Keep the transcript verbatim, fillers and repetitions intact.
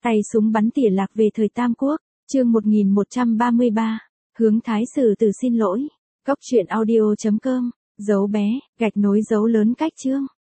Tay súng bắn tỉa lạc về thời Tam Quốc, chương một nghìn một trăm ba mươi ba, hướng Thái Sử Tử xin lỗi, góc truyện audio chấm com, dấu bé, gạch nối dấu lớn cách chương.